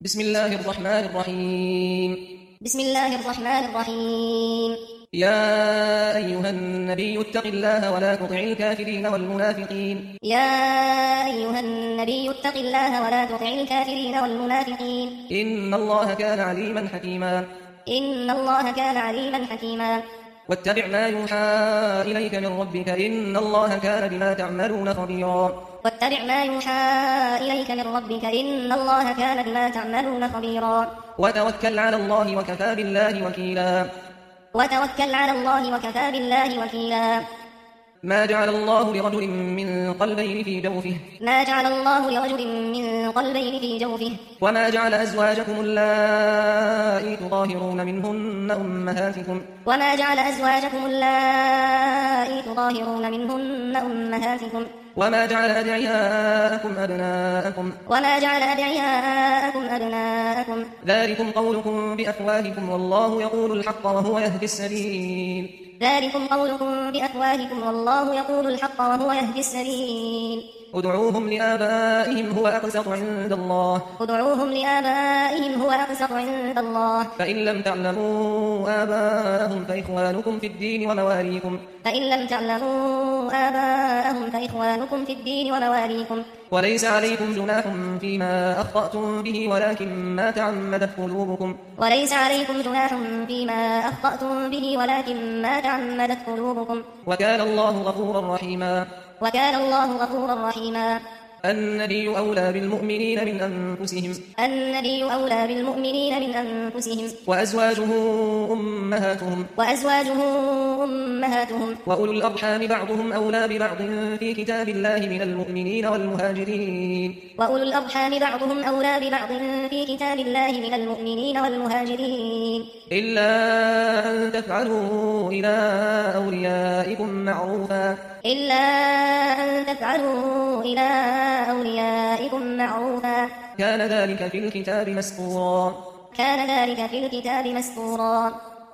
بسم الله الرحمن الرحيم بسم الله الرحمن الرحيم يا أيها النبي اتق الله ولا تطع الكافرين والمنافقين يا أيها النبي اتق الله ولا تطع الكافرين والمنافقين إن الله كان عليما حكيما إن الله كان عليما حكيما واتبع ما يوحى إليك من ربك إن الله كان بما تعملون خبيرا واتبع ما يوحى إليك من ربك إن الله كان بما تعملون خبيرا وتوكل على الله وكفى بالله وكيلا وتوكل على الله وكفى بالله وكيلا ما جعل الله لرجل من قلبين في جوفه ما جعل الله لرجل من قلبين في جوفه وما جعل أزواجكم اللائي تظاهرون منهن أمهاتكم وما جعل أزواجكم اللائي تظاهرون منهن أمهاتكم وما جعل أدعياءكم أبناءكم وما جعل أدعياءكم أبناءكم ذلكم قولكم بأفواهكم والله يقول الحق وهو يهدي السبيل ذلكم قولكم بأفواهكم والله يقول الحق وهو يهدي السبيل ادعوهم لآبائهم هو أقسط عند الله ادعوهم لآبائهم هو أقسط عند الله فإن لم تعلموا آباءهم فإخوانكم في الدين ومواليكم فإن لم تعلموا آباءهم فإخوانكم في الدين ومواليكم وليس عليكم جناح فيما أخطأتم به ولكن ما تعمدت قلوبكم وليس عليكم جناح فيما أخطأتم به ولكن ما تعمدت قلوبكم وكان الله غفورا رحيما وكان الله غفورا رحيما النبي أولى بالمؤمنين من أنفسهم النبي أولى بالمؤمنين من أنفسهم وأزواجه أمهاتهم وأولو الأرحام بعضهم أولى ببعض في كتاب الله من المؤمنين والمهاجرين وأولو الأرحام بعضهم أولى ببعض في كتاب الله من المؤمنين والمهاجرين إلا أن تفعلوا إلى أوليائكم معروفا كان ذلك في الكتاب مسطورا